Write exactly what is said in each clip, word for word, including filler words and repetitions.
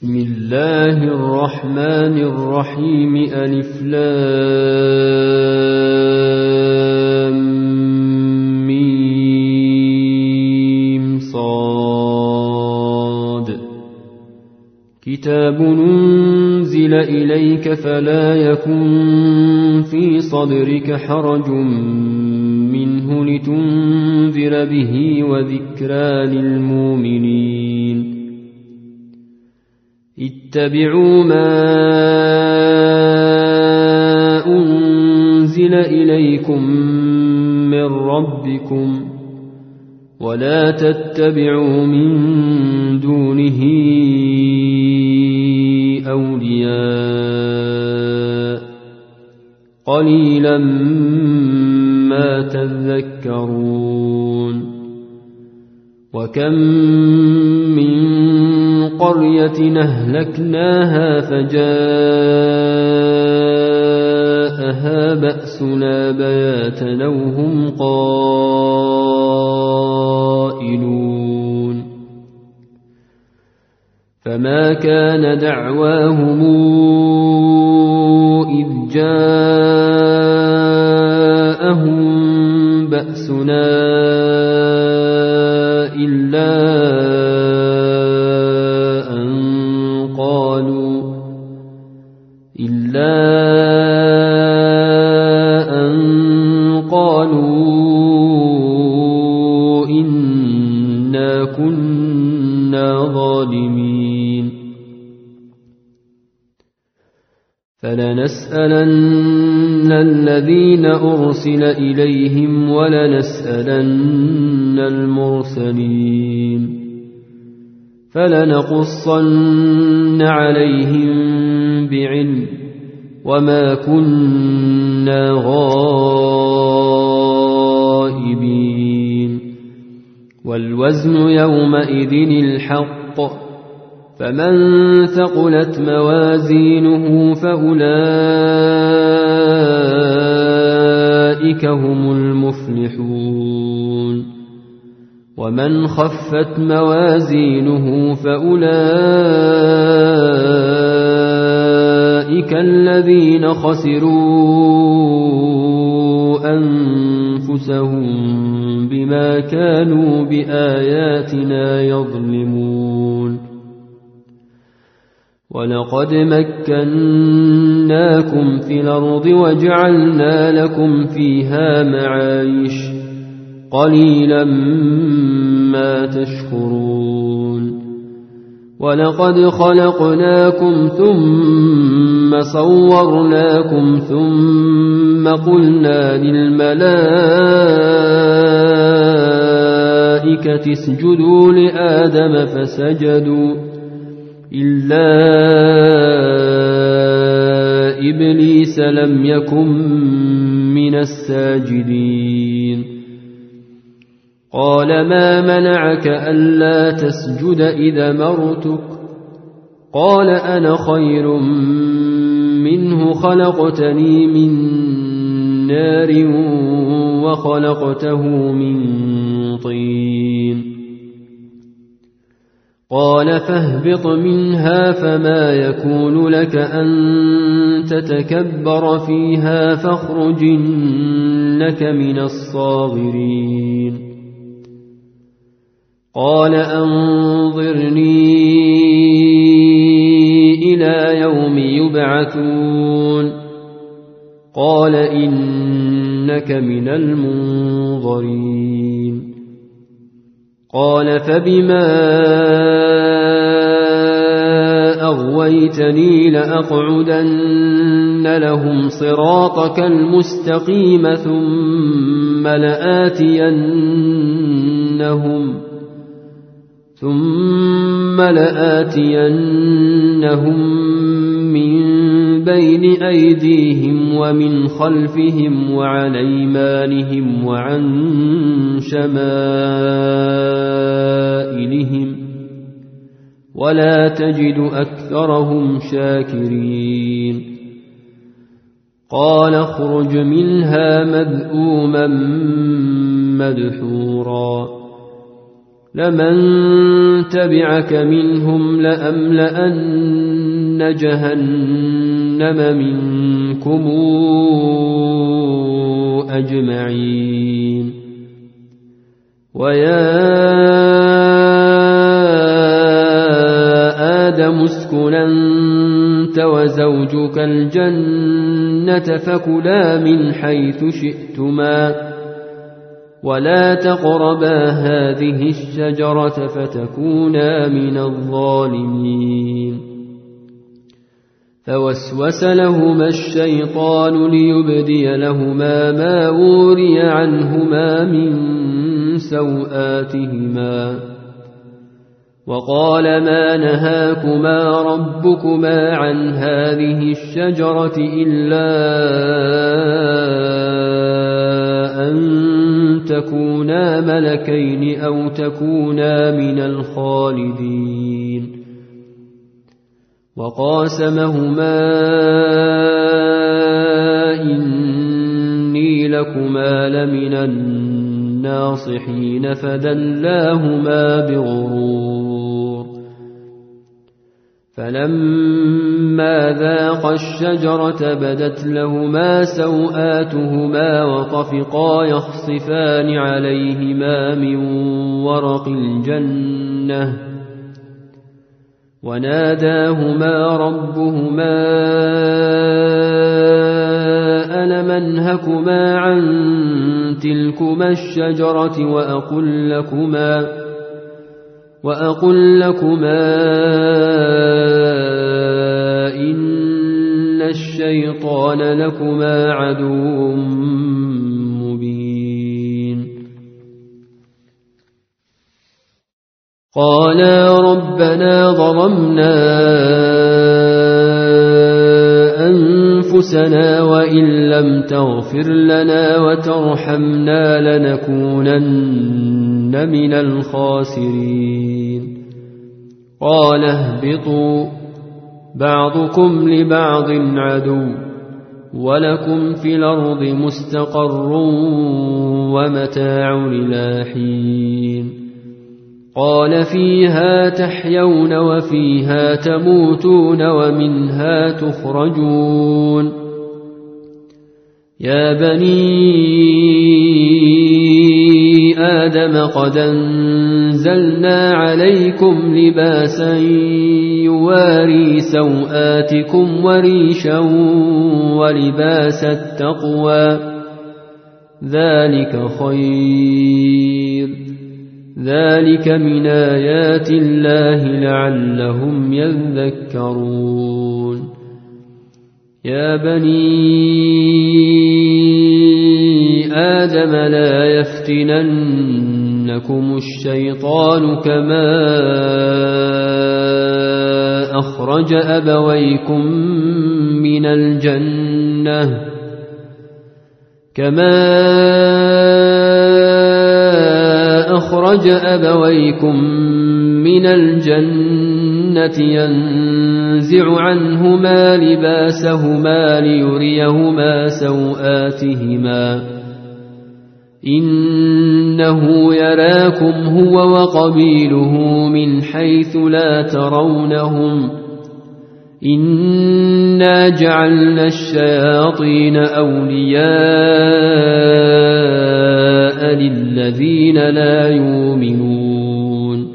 بسم الله الرحمن الرحيم ألف لام ميم صاد كتاب أنزل إليك فلا يكن في صدرك حرج منه لتنذر به وذكرى للمؤمنين اتبعوا ما أنزل إليكم من ربكم ولا تتبعوا من دونه أولياء قليلا ما تذكرون وكم من قرية أهلكناها فجاءها بأسنا بياتا أو هم قائلون فما كان دعواهم إذ جاءهم بأسنا إلا إلا أن قالوا إنا كنا ظالمين فلنسألن الذين أرسل إليهم ولنسألن المرسلين فلنقصن عليهم بعلم وما كنا غائبين والوزن يومئذ الحق فمن ثقلت موازينه فأولئك هم المفلحون ومن خفت موازينه فأولئك الذين خسروا أنفسهم بما كانوا بآياتنا يظلمون ولقد مكناكم في الأرض وجعلنا لكم فيها معايش قليلا ما تشكرون ولقد خلقناكم ثم صورناكم ثم قلنا للملائكة اسجدوا لآدم فسجدوا إلا إبليس لم يكن من الساجدين قال ما منعك ألا تسجد إذا مرتك قال أنا خير منه خلقتني من نار وخلقته من طين قال فاهبط منها فما يكون لك أن تتكبر فيها فاخرج إنك من الصاغرين قال أنظرني إلى يوم يبعثون قال إنك من المنظرين قال فبما أغويتني لأقعدن لهم صراطك المستقيم ثم لآتينهم ثم لآتينهم من بين أيديهم ومن خلفهم وعن أيمانهم وعن شمائلهم ولا تجد أكثرهم شاكرين قال اخرج منها مذءوما مدحورا لمن تبعك منهم لأملأن جهنم منكم أجمعين ويا آدم اسكن أنت وزوجك الجنة فكلا من حيث شئتما ولا تقربا هذه الشجرة فتكونا من الظالمين فوسوس لهما الشيطان ليبدي لهما ما وري عنهما من سوآتهما وقال ما نهاكما ربكما عن هذه الشجرة إلا أن تكونا ملكين أو تكونا من الخالدين وقاسمهما إني لكما لمن الناصحين فدلاهما بغرور فلما ذاقا الشجرة بدت لهما سوآتهما وطفقا يخصفان عليهما من ورق الجنة وناداهما ربهما ألم أنهكما عن تلكما الشجرة وأقل لكما وأقل لكما إن الشيطان لكما عدو مبين قالا ربنا ظلمنا أنفسنا وإن لم تغفر لنا وترحمنا لنكونن من الخاسرين قال اهبطوا بعضكم لبعض عدو ولكم في الأرض مستقر ومتاع إلى حين قال فيها تحيون وفيها تموتون ومنها تخرجون يا بني آدم قد أنزلنا عليكم لباسا يواري سوآتكم وريشا ولباس التقوى ذلك خير ذلك من آيات الله لعلهم يذكرون يا بني آدم لا يفتننكم الشيطان كما أخرج أبويكم من الجنة كما أخرج أبويكم من الجنة ينزع عنهما لباسهما ليريهما سوآتهما إنه يراكم هو وقبيله من حيث لا ترونهم إنا جعلنا الشياطين أولياء للذين لا يؤمنون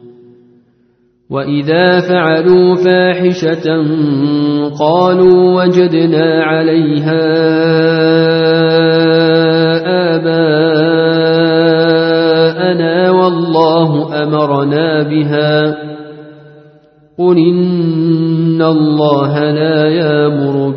وإذا فعلوا فاحشة قالوا وجدنا عليها آباءنا والله أمرنا بها قل إن الله لا يأمر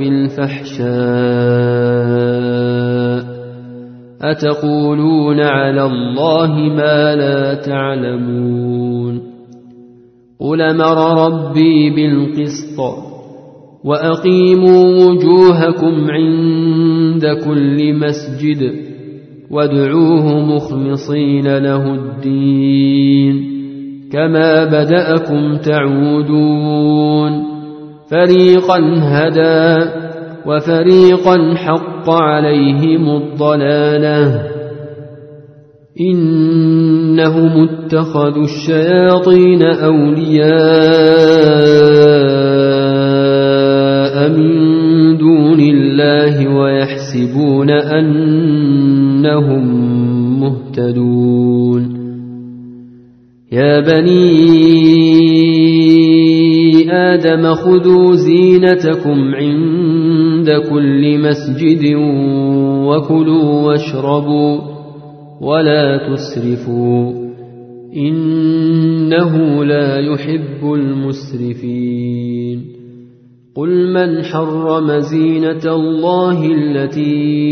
بالفحشاء أتقولون على الله ما لا تعلمون قل أمر ربي بالقسط وأقيموا وجوهكم عند كل مسجد وادعوه مخلصين له الدين كما بدأكم تعودون فريقا هدى وفريقا حق عليهم الضلالة إنهم اتخذوا الشياطين أولياء من دون الله ويحسبون أنهم مهتدون يا بني آدم خذوا زينتكم عند كل مسجد وكلوا واشربوا ولا تسرفوا إنه لا يحب المسرفين قل من حرم زينة الله التي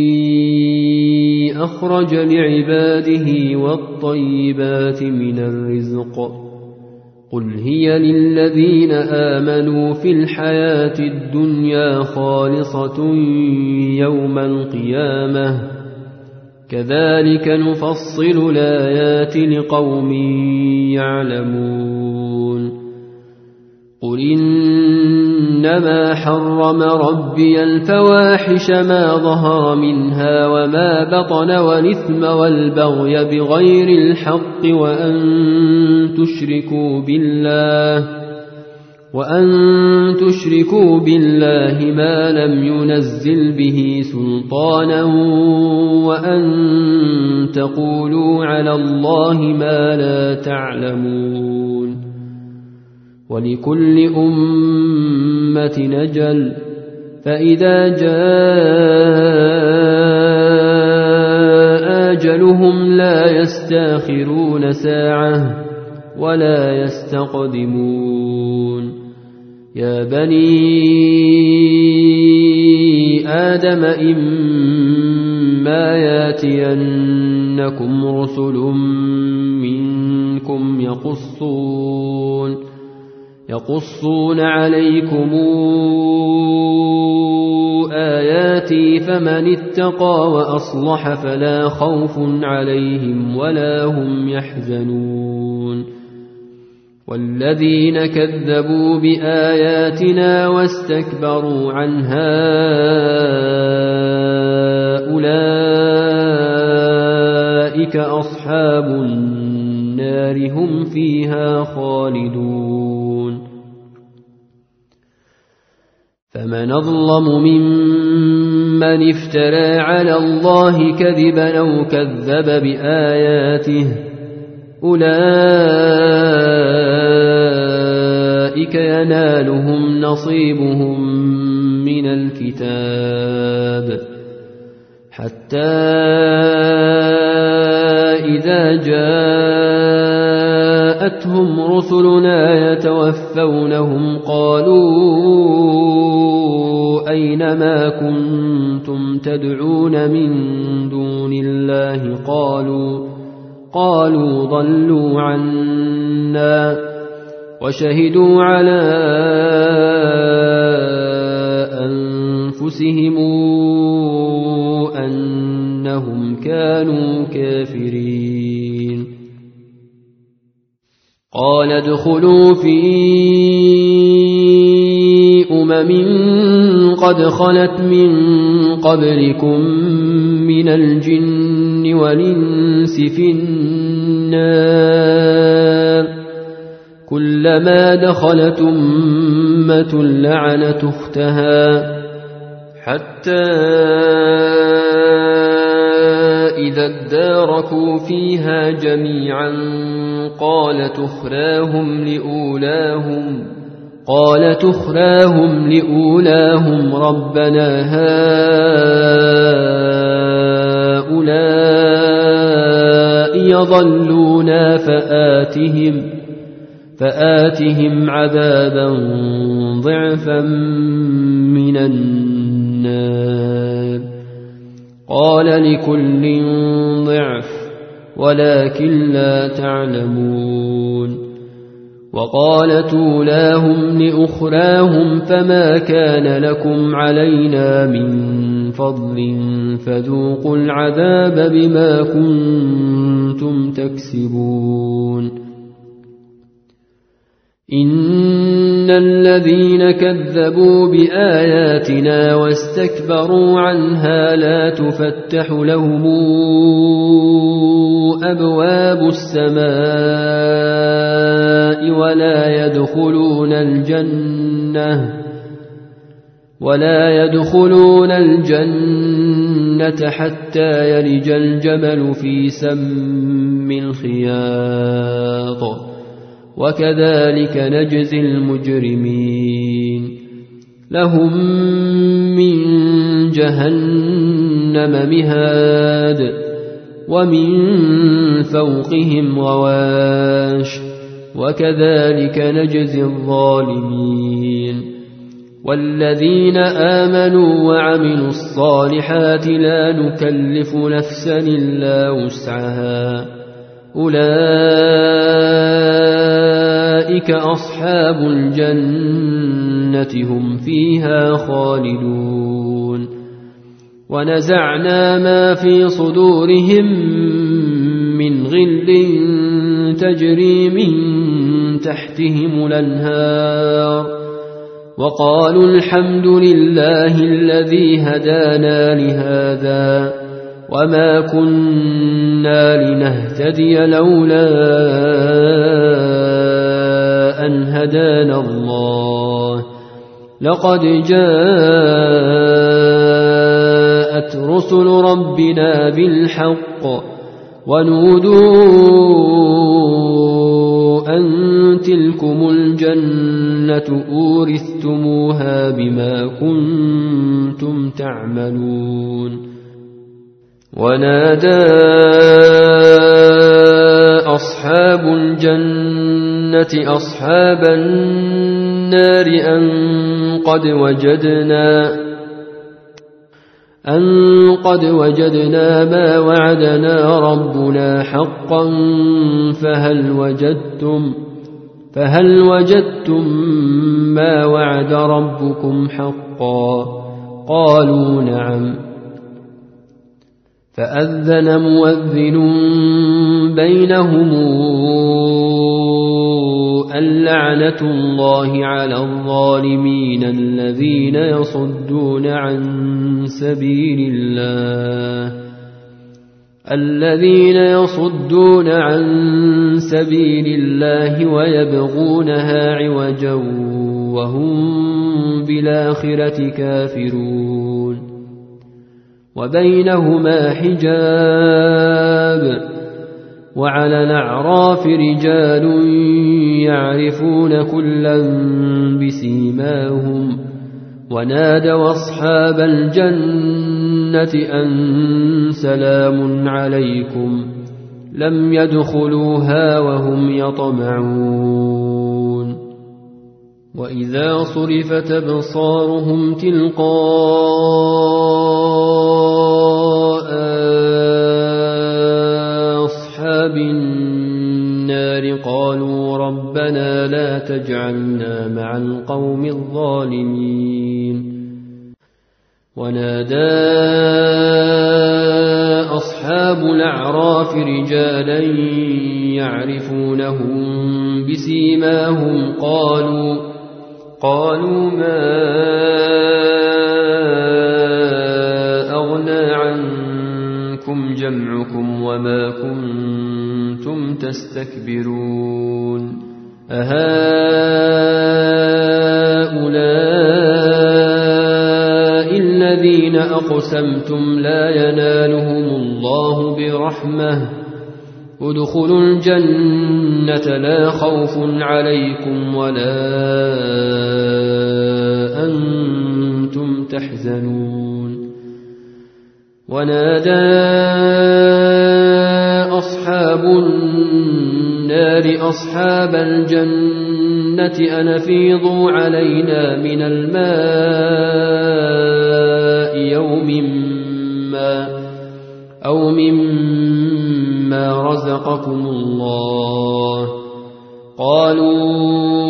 أخرج لعباده والطيبات من الرزق قل هي للذين آمنوا في الحياة الدنيا خالصة يوم القيامة كذلك نفصل الآيات لقوم يعلمون قل إنما حرم ربي الفواحش ما ظهر منها وما بطن والإثم والبغي بغير الحق وأن تشركوا بالله وأن تشركوا بالله ما لم ينزل به سلطانا وأن تقولوا على الله ما لا تعلمون ولكل أمة نجل فإذا جاء أجلهم لا يستاخرون ساعة ولا يستقدمون يا بني آدم إما ياتينكم رسل منكم يقصون يقصون عليكم آياتي فمن اتقى وأصلح فلا خوف عليهم ولا هم يحزنون والذين كذبوا بآياتنا واستكبروا عنها أولئك أصحاب النار هم فيها خالدون فمن أظلم ممن افترى على الله كذبا أو كذب بآياته أولئك ينالهم نصيبهم من الكتاب حتى إذا جاءتهم رسلنا يتوفونهم قالوا أين ما كنتم تدعون من دون الله قالوا قالوا ضلوا عنا وشهدوا على أنفسهم أنهم كانوا كافرين قال ادخلوا في أمم قد خلت من قبلكم من الجن والإنس في النار كلما دخلت أمة لعنت أختها حتى إذا اداركوا فيها جميعا قالت أخراهم لأولاهم قالت أخراهم لأولاهم ربنا هؤلاء يضلونا فآتهم فآتهم عذابا ضعفا من النار قال لكل ضعف ولكن لا تعلمون وقالت أولاهم لأخراهم فما كان لكم علينا من فضل فذوقوا العذاب بما كنتم تكسبون إن الذين كذبوا بآياتنا واستكبروا عنها لا تفتح لهم أبواب السماء ولا يدخلون الجنة ولا يدخلون الجنة حتى يلج الجمل في سم الخياط وكذلك نجزي المجرمين لهم من جهنم مهاد ومن فوقهم غواش وكذلك نجزي الظالمين والذين آمنوا وعملوا الصالحات لا نكلف نفسا إلا وسعها أولئك أصحاب الجنة هم فيها خالدون ونزعنا ما في صدورهم من غل تجري من تحتهم الأنهار وقالوا الحمد لله الذي هدانا لهذا وما كنا لنهتدي لولا أن هدانا الله لقد جاءت رسل ربنا بالحق ونودوا أن تلكم الجنة أورثتموها بما كنتم تعملون ونادى أصحاب الجنة أصحاب النار أن قد وجدنا أن قد وجدنا ما وعدنا ربنا حقا فهل وجدتم فهل وجدتم ما وعد ربكم حقا قالوا نعم فأذن مؤذن بينهم اللعنة الله على الظالمين الذين يصدون عن سبيل الله الذين يصدون عن سبيل الله ويبغونها عوجا وهم بالآخرة كافرون وبينهما حجاب وعلى الأعراف رجال يعرفون كلا بسيماهم ونادوا أصحاب الجنة أن سلام عليكم لم يدخلوها وهم يطمعون وإذا صرفت أبصارهم تلقاء أصحاب النار قالوا ربنا لا تجعلنا مع القوم الظالمين ونادى أصحاب الأعراف رجالا يعرفونهم بسيماهم قالوا قالوا ما أغنى عنكم جمعكم وما كنتم تستكبرون أهؤلاء الذين أقسمتم لا ينالهم الله برحمة ادخلوا الجنة لا خوف عليكم ولا أنتم تحزنون ونادى أصحاب النار أصحاب الجنة أن أفيضوا علينا من الماء يوم ما أو مما رزقكم الله قالوا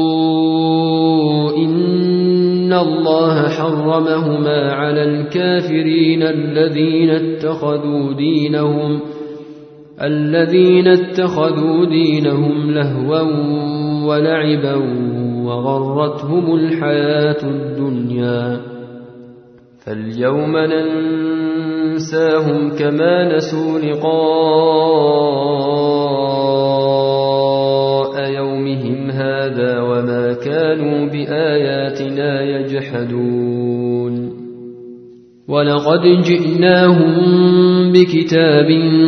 إن الله حرمهما على الكافرين الذين اتخذوا دينهم الذين اتخذوا دينهم لهوا ولعبا وغرتهم الحياة الدنيا فاليوم ننساهم كما نسوا لقاء يومهم هذا وما كانوا بآياتنا يجحدون ولقد جئناهم بكتاب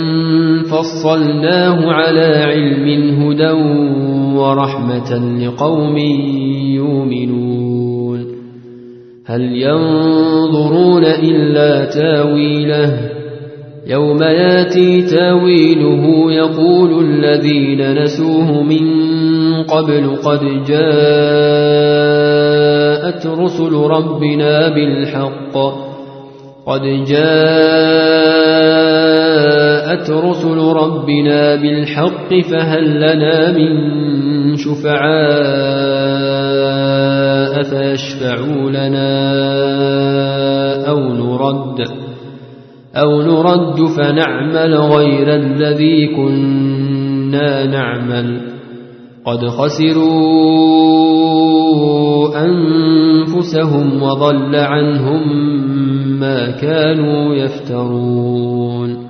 فصلناه على علم هدى ورحمة لقوم يؤمنون هل ينظرون إلا تاويله يوم ياتي تاويله يقول الذين نسوه من قبل قد جاءت رسل ربنا بالحق قد جاءت رسل ربنا بالحق فهل لنا من شفعاء فيشفعوا لنا أو نرد أو نرد فنعمل غير الذي كنا نعمل قد خسروا أنفسهم وضل عنهم ما كانوا يفترون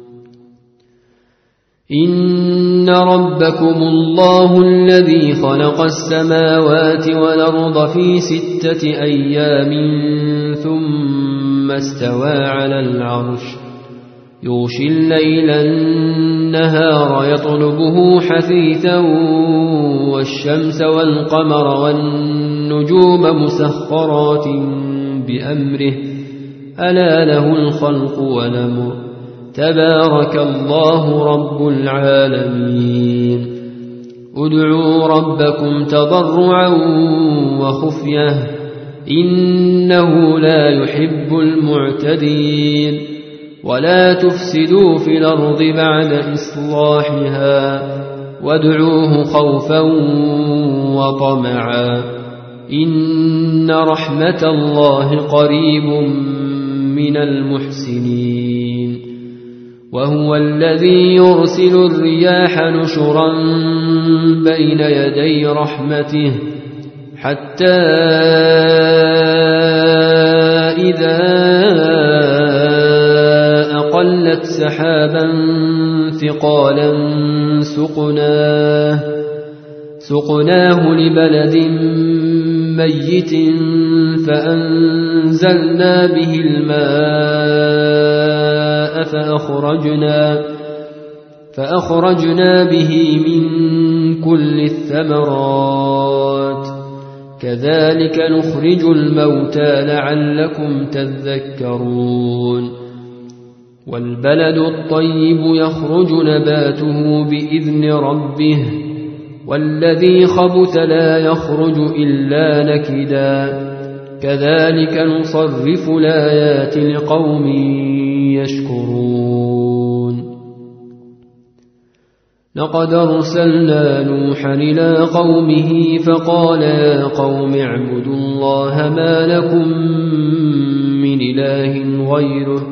إن ربكم الله الذي خلق السماوات والأرض في ستة أيام ثم استوى على العرش يغشي الليل النهار يطلبه حثيثا والشمس والقمر والنجوم مسخرات بأمره ألا له الخلق والأمر تبارك الله رب العالمين ادعوا ربكم تضرعا وخفية إنه لا يحب المعتدين ولا تفسدوا في الأرض بعد إصلاحها وادعوه خوفا وطمعا إن رحمة الله قريب من المحسنين وهو الذي يرسل الرياح نشرا بين يدي رحمته حتى إذا أقلت سحابا ثقالا سقناه, سقناه لبلد ميت فأنزلنا به الماء فأخرجنا, فأخرجنا به من كل الثمرات كذلك نخرج الموتى لعلكم تذكرون والبلد الطيب يخرج نباته بإذن ربه والذي خبث لا يخرج إلا نكدا كذلك نصرف الآيات لقوم يشكرون لقد أرسلنا نوحا إلى قومه فقال يا قوم اعبدوا الله ما لكم من إله غيره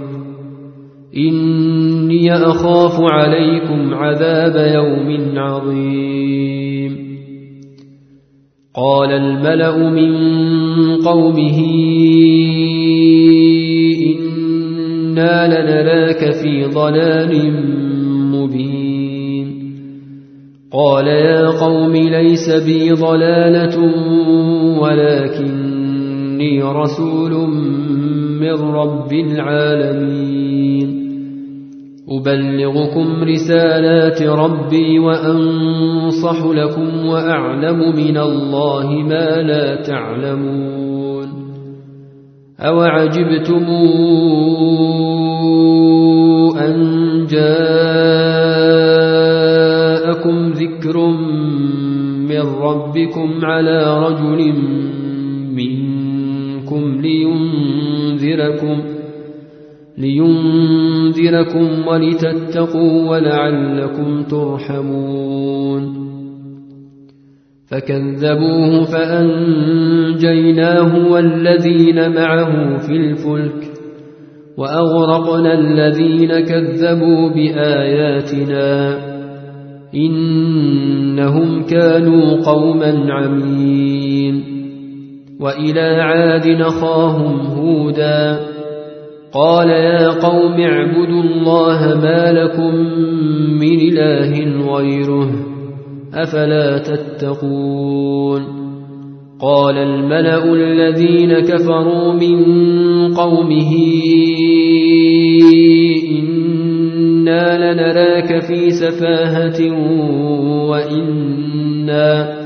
إني أخاف عليكم عذاب يوم عظيم قال الملأ من قومه إنا لنراك في ضلال مبين قال يا قوم ليس بي ضلالة ولكني رسول من رب العالمين أبلغكم رسالات ربي وأنصح لكم وأعلم من الله ما لا تعلمون أوعجبتم أن جاءكم ذكر من ربكم على رجل منكم لينذركم لينذركم ولتتقوا ولعلكم ترحمون فكذبوه فأنجيناه والذين معه في الفلك وأغرقنا الذين كذبوا بآياتنا إنهم كانوا قوما عمين وإلى عاد أخاهم هودا قال يا قوم اعبدوا الله ما لكم من إله غيره أفلا تتقون قال الملأ الذين كفروا من قومه إنا لنراك في سفاهة وإنا,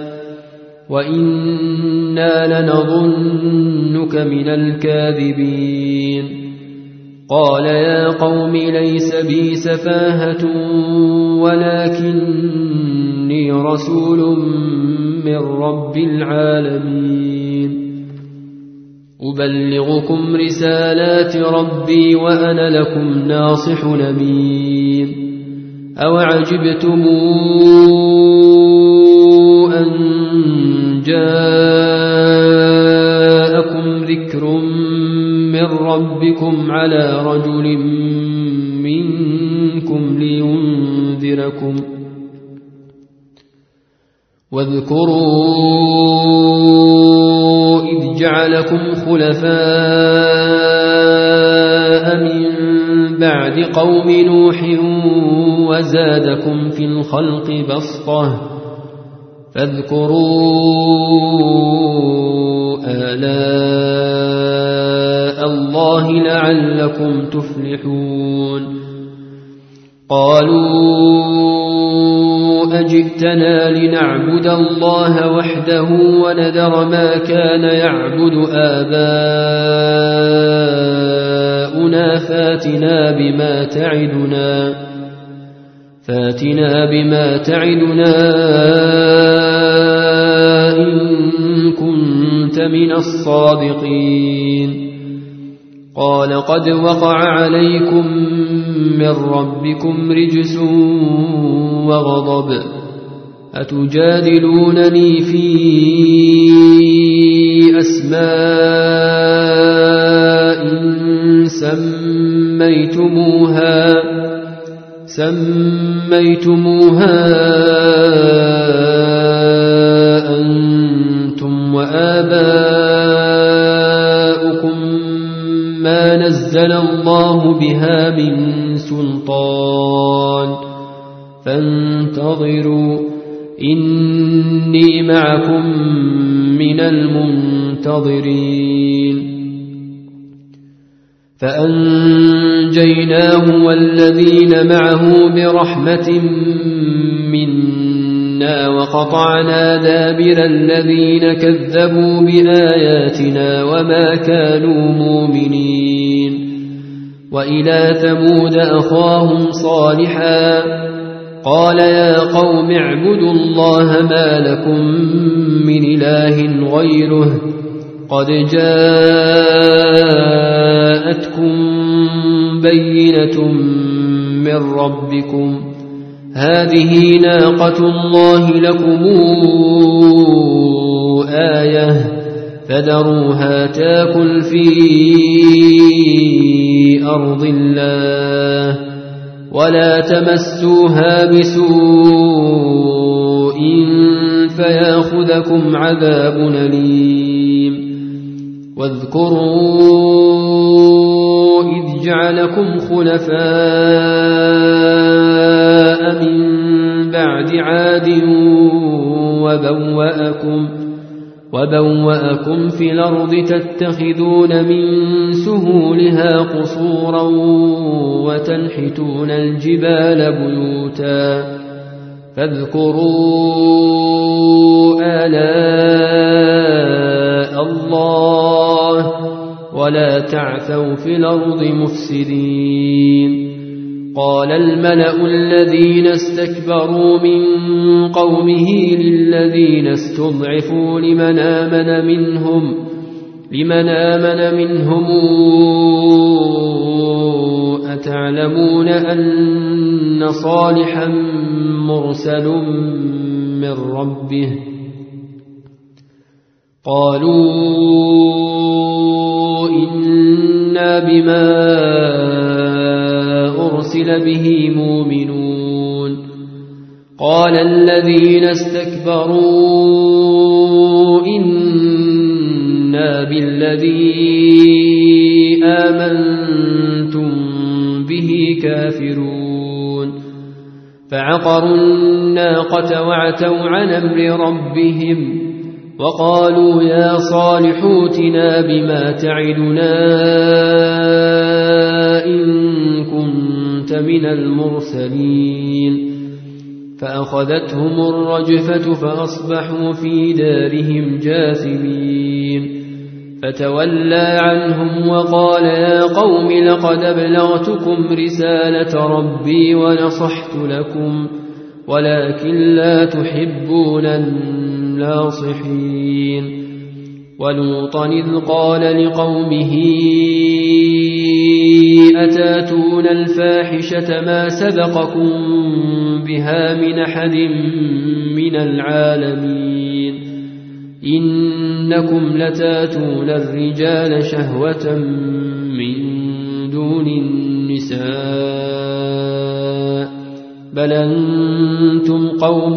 وإنا لنظنك من الكاذبين قال يا قوم ليس بي سفاهة ولكني رسول من رب العالمين أبلغكم رسالات ربي وأنا لكم ناصح أمين أوعجبتم أن جاءكم ذكر من ربكم على رجل منكم لينذركم واذكروا إذ جعلكم خلفاء من بعد قوم نوح وزادكم في الخلق بسطة فاذكروا آلاء الله لعلكم تفلحون قالوا أجئتنا لنعبد الله وحده وندر ما كان يعبد آباؤنا فاتنا بما تعدنا فاتنا بما تعدنا إن كنت من الصادقين قال قد وقع عليكم من ربكم رجس وغضب أتجادلونني في أسماء سميتموها سميتموها أنتم وآباؤكم ما نزل الله بها من سلطان فانتظروا إني معكم من المنتظرين فأنجيناه والذين معه برحمة منا وقطعنا دابر الذين كذبوا بآياتنا وما كانوا مؤمنين وإلى ثمود أخاهم صالحا قال يا قوم اعبدوا الله ما لكم من إله غيره قد جاءتكم بينة من ربكم هذه ناقة الله لكم آية فذروها تاكل في أرض الله ولا تمسوها بسوء فياخذكم عذاب أليم واذكروا إذ جعلكم خلفاء من بعد عاد وبوأكم وبوأكم في الأرض تتخذون من سهولها قصورا وتنحتون الجبال بيوتا فاذكروا آلاء الله ولا تعثوا في الأرض مفسدين قال الملأ الذين استكبروا من قومه للذين استضعفوا لمن آمن منهم لمن آمن منهم أتعلمون أن صالحا مرسل من ربه قالوا إنا بما أرسل به مؤمنون قال الذين استكبروا إنا فأتنا بالذي آمنتم به كافرون فعقروا الناقة وعتوا عن أمر ربهم وقالوا يا صالح ائتنا بما تعدنا إن كنت من المرسلين فأخذتهم الرجفة فأصبحوا في دارهم جاثمين فتولى عنهم وقال يا قوم لقد أبلغتكم رسالة ربي ونصحت لكم ولكن لا تحبون الناصحين ولوطا إذ قال لقومه أتاتون الفاحشة ما سبقكم بها من أحد من العالمين إنكم لتاتون الرجال شهوة من دون النساء بل أنتم قوم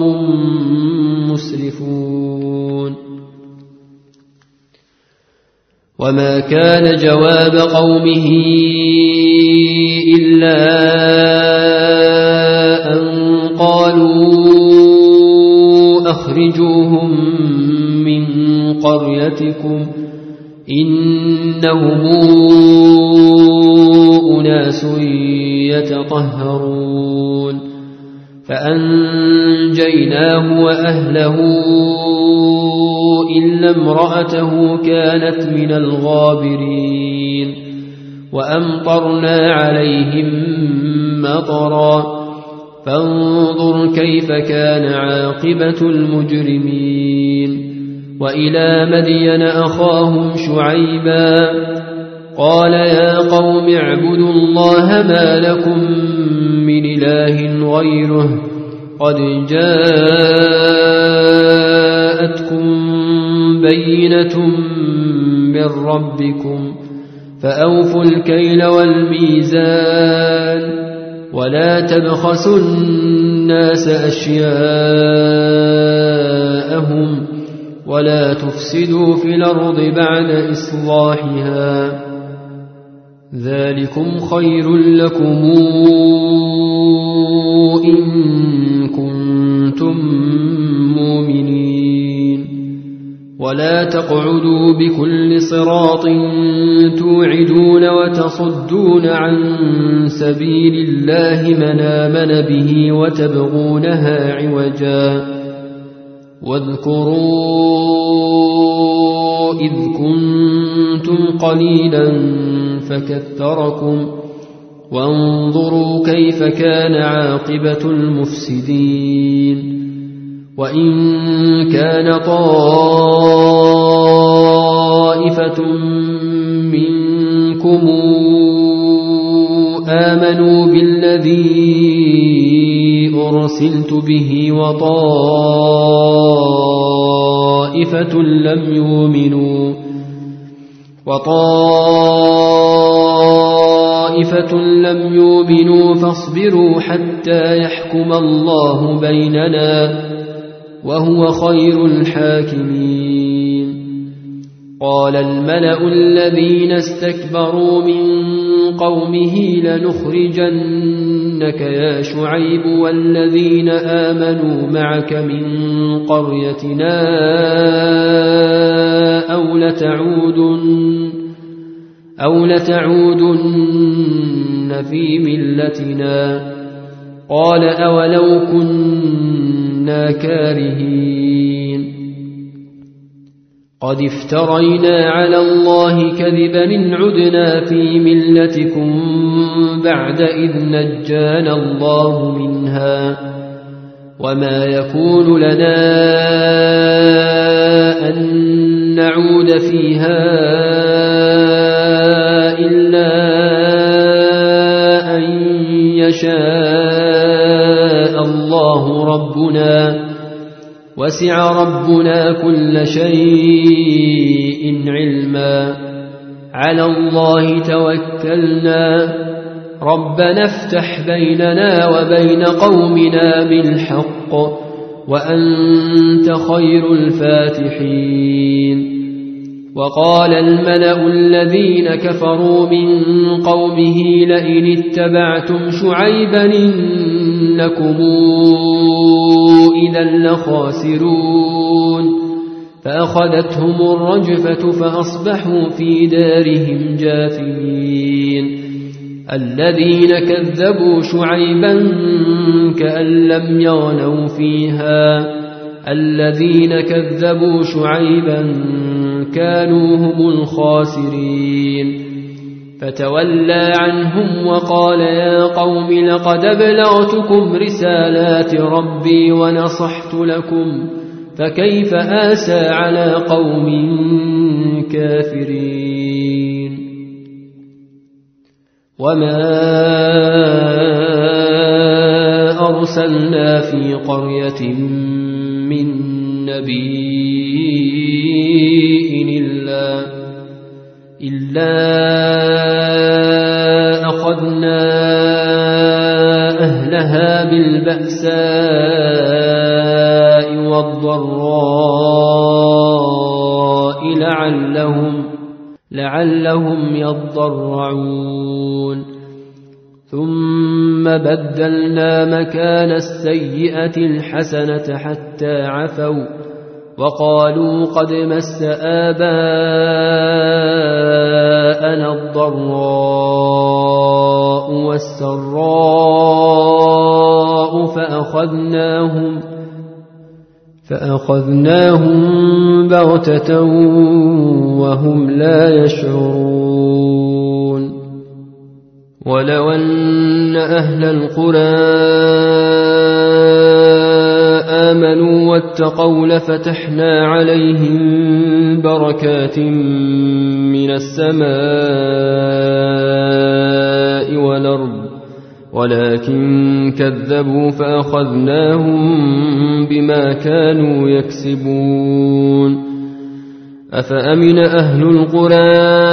مسرفون وما كان جواب قومه إلا أن قالوا أخرجوهم من قريتكم إنهم أناس يتطهرون فأنجيناه وأهله إلا امرأته كانت من الغابرين وأمطرنا عليهم مطرا فانظر كيف كان عاقبة المجرمين وإلى مدين أخاهم شعيبا قال يا قوم اعبدوا الله ما لكم من إله غيره قد جاءتكم بينة من ربكم فأوفوا الكيل والميزان ولا تبخسوا الناس أشياءهم ولا تفسدوا في الأرض بعد إصلاحها ذلكم خير لكم إن كنتم مؤمنين ولا تقعدوا بكل صراط توعدون وتصدون عن سبيل الله من آمن به وتبغونها عوجا واذكروا إذ كنتم قليلا فكثركم وانظروا كيف كان عاقبة المفسدين وإن كان طائفة منكم آمنوا بالذي أرسلت به وطائفة لم يؤمنوا وطائفة لم يؤمنوا فاصبروا حتى يحكم الله بيننا وهو خير الحاكمين قال الملأ الذين استكبروا من قومه لنخرجنك يا شعيب والذين آمنوا معك من قريتنا أو لتعودن أو لتعودن في ملتنا قال أولو كنا كارهين قد افترينا على الله كذبا إن عدنا في ملتكم بعد إذ نجانا الله منها وما يكون لنا أن نعود فيها إلا أن يشاء الله ربنا وسع ربنا كل شيء علما على الله توكلنا ربنا افتح بيننا وبين قومنا بالحق وأنت خير الفاتحين وقال الملأ الذين كفروا من قومه لئن اتبعتم شعيبا إنكم إذا لخاسرون فأخذتهم الرجفة فأصبحوا في دارهم جاثمين الذين كذبوا شعيبا كأن لم يغنوا فيها الذين كذبوا شعيبا كانوا هم الخاسرين فتولى عنهم وقال يا قوم لقد أبلغتكم رسالات ربي ونصحت لكم فكيف آسى على قوم كافرين وما أرسلنا في قرية من نبي إلا, إلا أخذنا أهلها بالبأساء والضراء لعلهم, لعلهم يضرعون ثم بدلنا مكان السيئة الحسنة حتى عفوا وقالوا قد مس آباءنا الضراء والسراء فأخذناهم فأخذناهم بغتة وهم لا يشعرون ولو أن أهل القرى آمنوا واتقوا لفتحنا عليهم بركات من السماء والأرض ولكن كذبوا فأخذناهم بما كانوا يكسبون أفأمن أهل القرى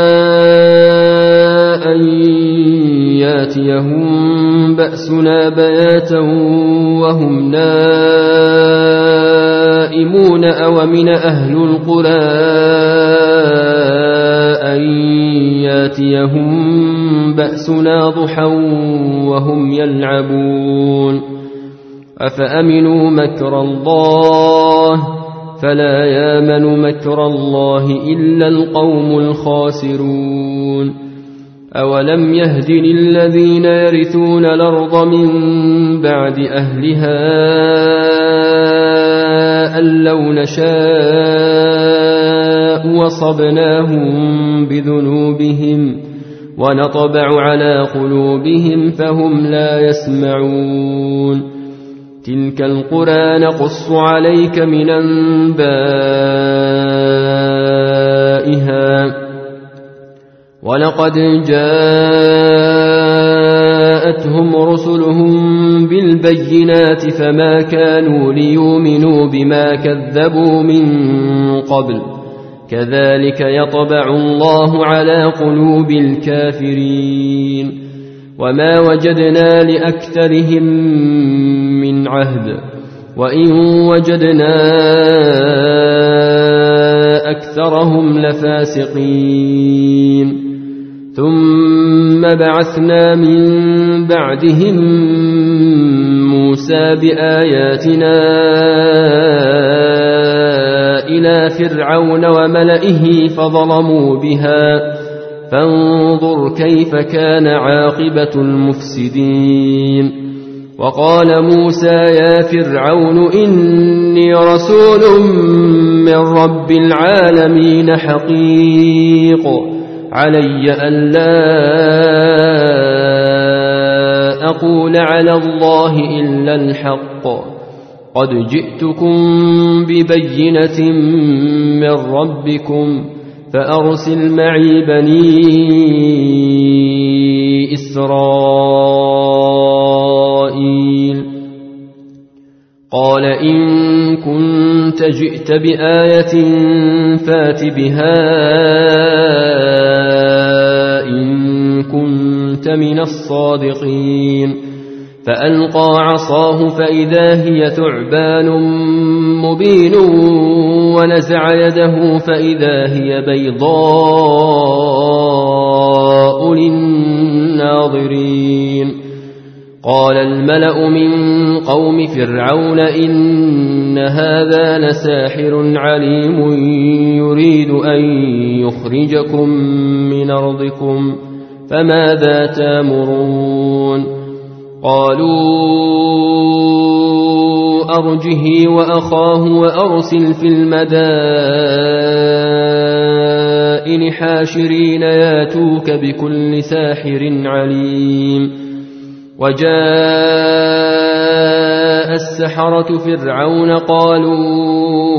أن ياتيهم بأسنا بياتا وهم نائمون أومن أهل القرى أن ياتيهم بأسنا ضحى وهم يلعبون أفأمنوا مكر الله فلا يامن مكر الله إلا القوم الخاسرون أولم يهد للذين يرثون الأرض من بعد أهلها أن لو نشاء وصبناهم بذنوبهم ونطبع على قلوبهم فهم لا يسمعون تلك القرى نقص عليك من أنبائها ولقد جاءتهم رسلهم بالبينات فما كانوا ليؤمنوا بما كذبوا من قبل كذلك يطبع الله على قلوب الكافرين وما وجدنا لأكثرهم من عهد وإن وجدنا أكثرهم لفاسقين ثم بعثنا من بعدهم موسى بآياتنا إلى فرعون وملئه فظلموا بها فانظر كيف كان عاقبة المفسدين وقال موسى يا فرعون إني رسول من رب العالمين حقيق علي ألا أقول على الله إلا الحق قد جئتكم ببينة من ربكم فأرسل معي بني إسرائيل قال إن كنت جئت بآية فات بها إن كنت من الصادقين فألقى عصاه فإذا هي ثعبان مبين ونزع يده فإذا هي بيضاء للناظرين قال الملأ من قوم فرعون إن هذا لساحر عليم يريد أن يخرجكم من أرضكم فماذا تأمرون قالوا أرجه وأخاه وأرسل في المدائن حاشرين ياتوك بكل ساحر عليم وجاء السحرة فرعون قالوا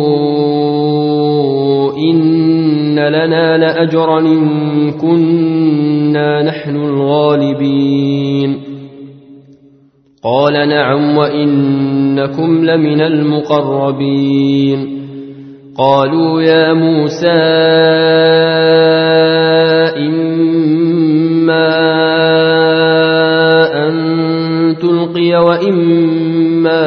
إن لنا لأجرا إن كنا نحن الغالبين قال نعم وإنكم لمن المقربين قالوا يا موسى إما أن تلقي وإما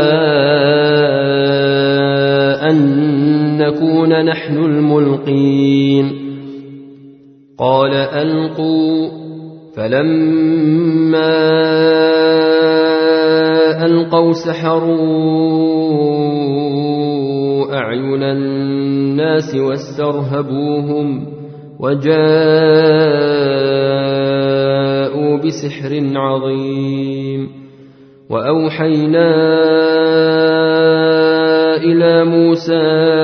أن نكون نحن الملقين قال ألقوا فلما ألقوا سحروا أعين الناس واسترهبوهم وجاءوا بسحر عظيم وأوحينا إلى موسى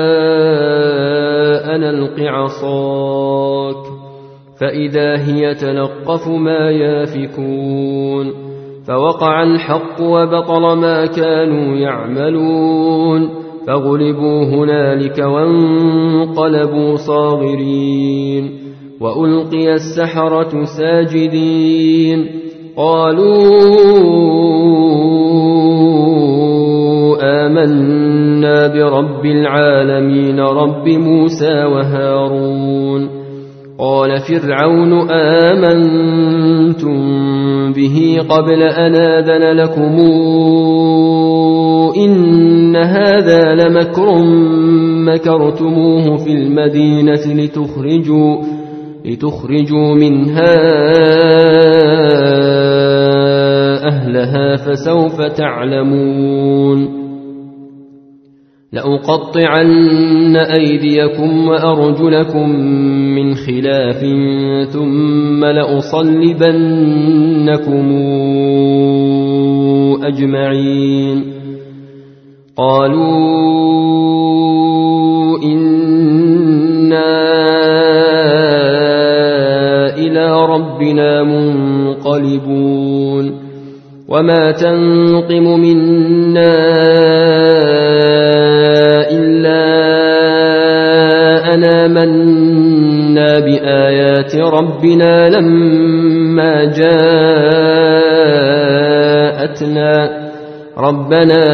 أن ألق عصاك فإذا هي تلقف ما يافكون فوقع الحق وبطل ما كانوا يعملون فغلبوا هنالك وانقلبوا صاغرين وألقي السحرة ساجدين قالوا آمنا برب العالمين رب موسى وهارون قال فرعون آمنتم به قبل أن آذن لكم إن هذا لمكر مكرتموه في المدينة لتخرجوا, لتخرجوا منها أهلها فسوف تعلمون لأقطعن أيديكم وأرجلكم من خلاف ثم لأصلبنكم أجمعين قالوا إنا إلى ربنا منقلبون وما تنقم منا إلا أن آمنا بآيات ربنا لما جاءتنا ربنا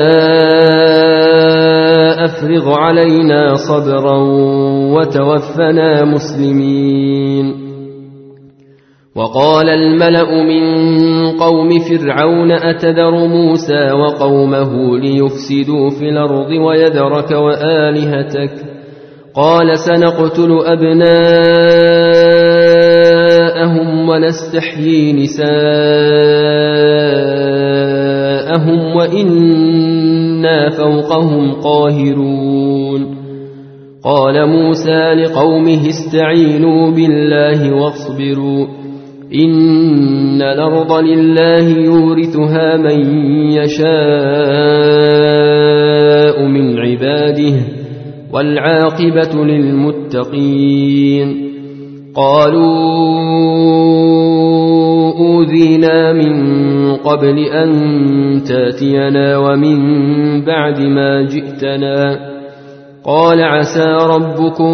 أفرغ علينا صبرا وتوفنا مسلمين وقال الملأ من قوم فرعون أتذر موسى وقومه ليفسدوا في الأرض ويذرك وآلهتك قال سنقتل أبناءهم ونستحيي نساءهم وإنا فوقهم قاهرون قال موسى لقومه استعينوا بالله واصبروا إن الأرض لله يورثها من يشاء من عباده والعاقبة للمتقين قالوا أوذينا من قبل أن تاتينا ومن بعد ما جئتنا قال عسى ربكم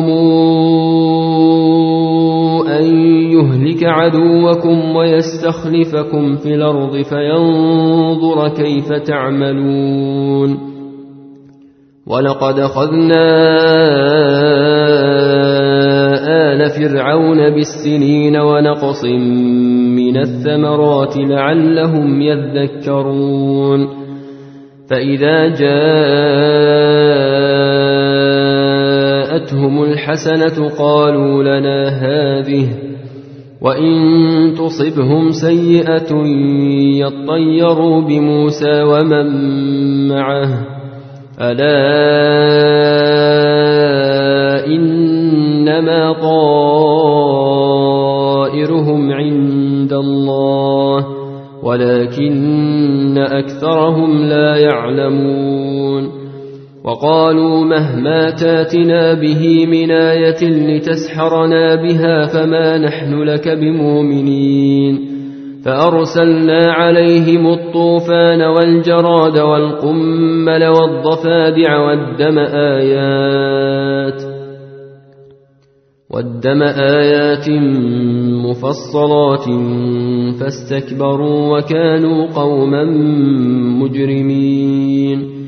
أن يهلك عدوكم ويستخلفكم في الأرض فينظر كيف تعملون ولقد أخذنا آل فرعون بالسنين ونقص من الثمرات لعلهم يذكرون فإذا جاء تصبتهم الحسنة قالوا لنا هذه وإن تصبهم سيئة يطيروا بموسى ومن معه ألا إنما طائرهم عند الله ولكن أكثرهم لا يعلمون وقالوا مهما تاتنا به من آية لتسحرنا بها فما نحن لك بمؤمنين فأرسلنا عليهم الطوفان والجراد والقمل والضفادع والدم آيات والدم آيات مفصلات فاستكبروا وكانوا قوما مجرمين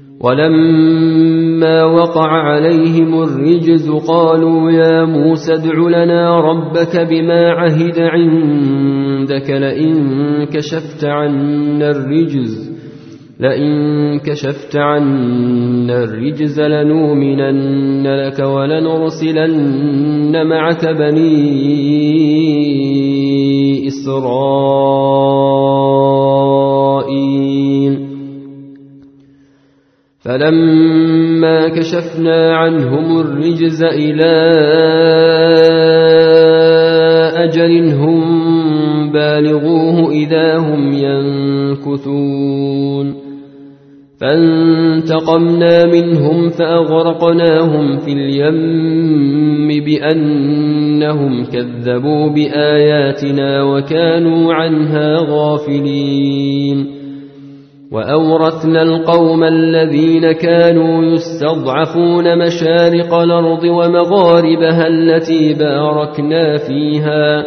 ولما وقع عليهم الرجز قالوا يا موسى ادع لنا ربك بما عهد عندك لئن كشفت عنا الرجز لئن كشفت عنا الرجز لنؤمنن لك ولنرسلن معك بني إسرائيل فلما كشفنا عنهم الرجز إلى أجل هم بالغوه إذا هم ينكثون فانتقمنا منهم فأغرقناهم في اليم بأنهم كذبوا بآياتنا وكانوا عنها غافلين وأورثنا القوم الذين كانوا يستضعفون مشارق الأرض ومغاربها التي باركنا فيها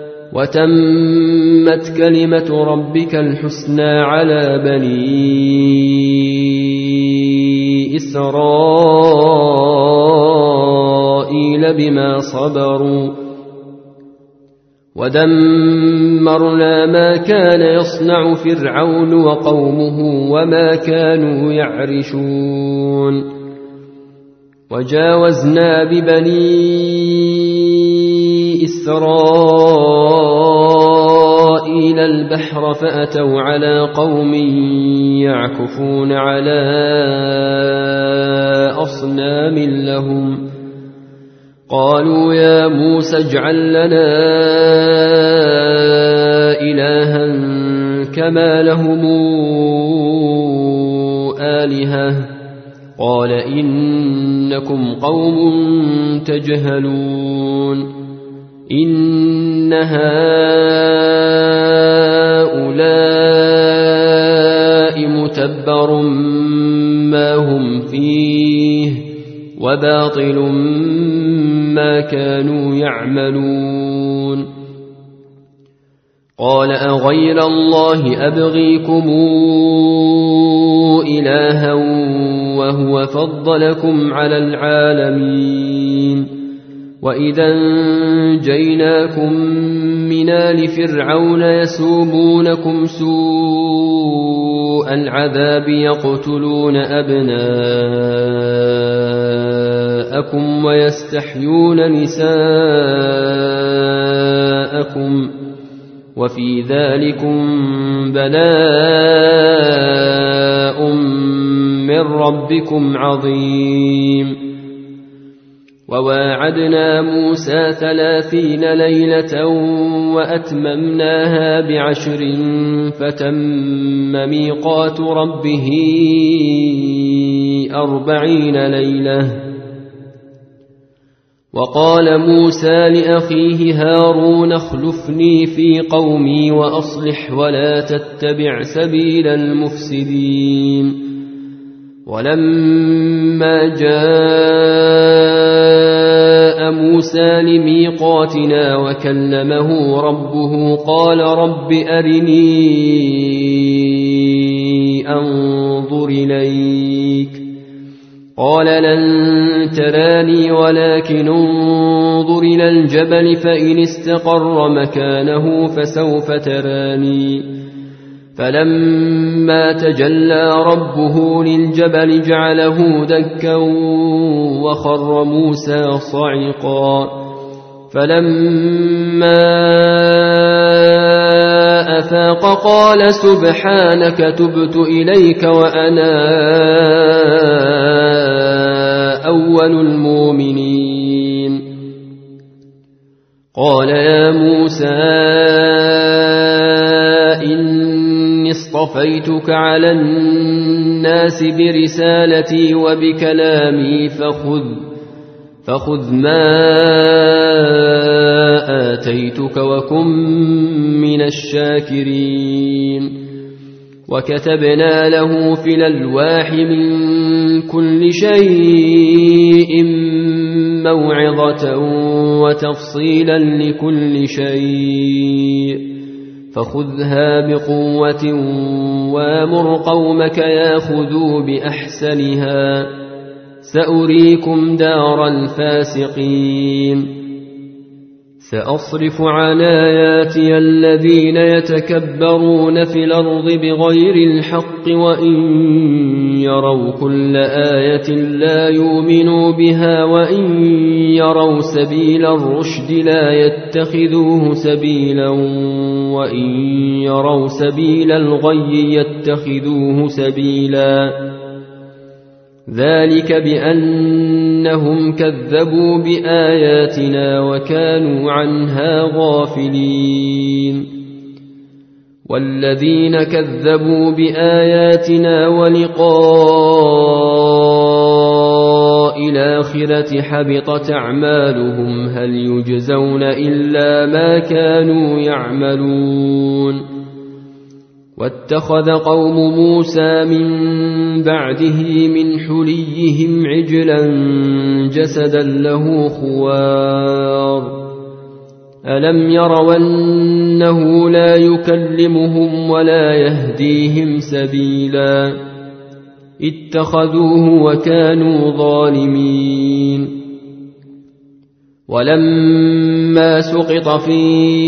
وتمت كلمة ربك الحسنى على بني إسرائيل بما صبروا ودمرنا ما كان يصنع فرعون وقومه وما كانوا يعرشون وجاوزنا ببني إسرائيل البحر فأتوا على قوم يعكفون على أصنام لهم قالوا يا موسى اجعل لنا إلها كما لهم آلهة قال إنكم قوم تجهلون إن هؤلاء متبر ما هم فيه وباطل ما كانوا يعملون قال أغير الله أبغيكم إلها وهو فضلكم على العالمين وإذا انجيناكم من آل فرعون يسومونكم سوء العذاب يقتلون أبناءكم ويستحيون نساءكم وفي ذلكم بلاء من ربكم عظيم وواعدنا موسى ثلاثين ليلة وأتممناها بعشر فتم ميقات ربه أربعين ليلة وقال موسى لأخيه هارون اخلفني في قومي وأصلح ولا تتبع سبيل المفسدين ولما جاء موسى لميقاتنا وكلمه ربه قال رب أرني أنظر إليك قال لن تراني ولكن انظر إلى الجبل فإن استقر مكانه فسوف تراني فلما تجلى ربه للجبل جعله دكا وخر موسى صعقا فلما أفاق قال سبحانك تبت إليك وأنا أول المؤمنين قال يا موسى إني اصطفيتك على الناس برسالتي وبكلامي فخذ فخذ ما آتيتك وكن من الشاكرين وكتبنا له في الألواح من كل شيء موعظة وتفصيلا لكل شيء فخذها بقوة وامر قومك ياخذوا بأحسنها سأريكم دار الفاسقين سأصرف عن آياتي الذين يتكبرون في الأرض بغير الحق وإن يروا كل آية لا يؤمنوا بها وإن يروا سبيل الرشد لا يتخذوه سبيلا وإن يروا سبيل الغي يتخذوه سبيلا ذلك بأنهم كذبوا بآياتنا وكانوا عنها غافلين والذين كذبوا بآياتنا ولقاء الآخرة حبطت أعمالهم هل يجزون إلا ما كانوا يعملون واتخذ قوم موسى من بعده من حليهم عجلا جسدا له خوار ألم يروا أنه لا يكلمهم ولا يهديهم سبيلا اتخذوه وكانوا ظالمين ولما سقط في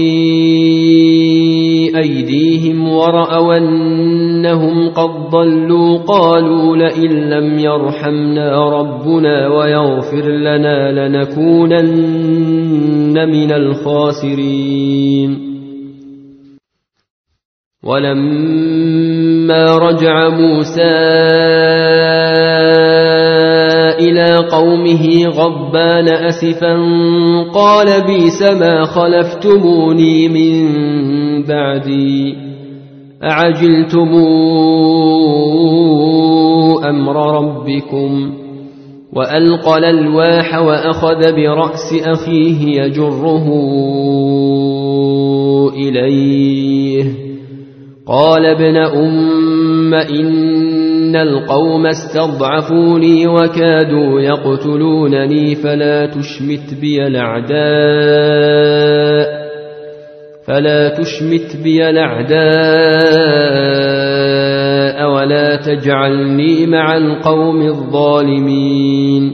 أيديهم ورأوا أنهم قد ضلوا قالوا لئن لم يرحمنا ربنا ويغفر لنا لنكونن من الخاسرين ولما رجع موسى إلى قومه غضبان أسفا قال بئس ما خلفتموني من بعدي أعجلتم أمر ربكم وألقى الألواح وأخذ برأس أخيه يجره إليه قال ابن أم إن القوم استضعفوني وكادوا يقتلونني فلا تشمت بي الأعداء فلا تشمت بي الأعداء ولا تجعلني مع القوم الظالمين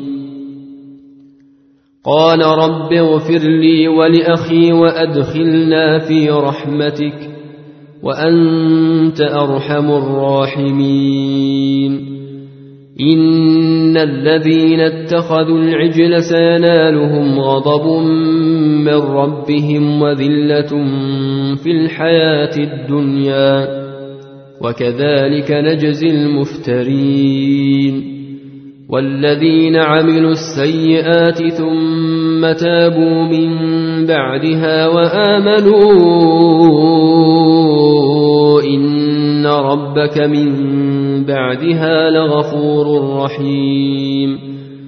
قال رب اغفر لي ولأخي وأدخلنا في رحمتك وأنت أرحم الراحمين إن الذين اتخذوا العجل سينالهم غضب من ربهم وذلة في الحياة الدنيا وكذلك نجزي المفترين والذين عملوا السيئات ثم تابوا من بعدها وآمنوا إن ربك من بعدها لغفور رحيم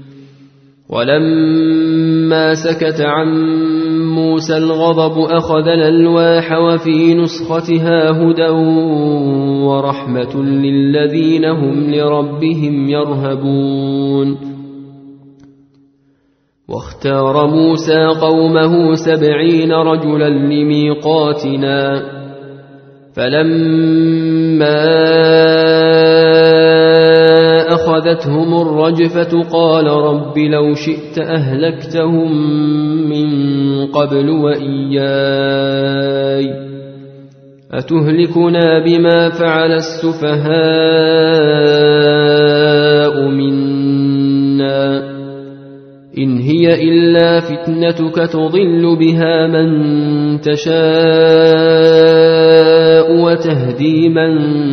ولما سكت عن موسى الغضب أخذ الألواح وفي نسختها هدى ورحمة للذين هم لربهم يرهبون واختار موسى قومه سبعين رجلا لميقاتنا فلما أخذتهم الرجفة قال رب لو شئت أهلكتهم من قبل وإياي أتهلكنا بما فعل السفهاء منا إن هي إلا فتنتك تضل بها من تشاء وتهدي من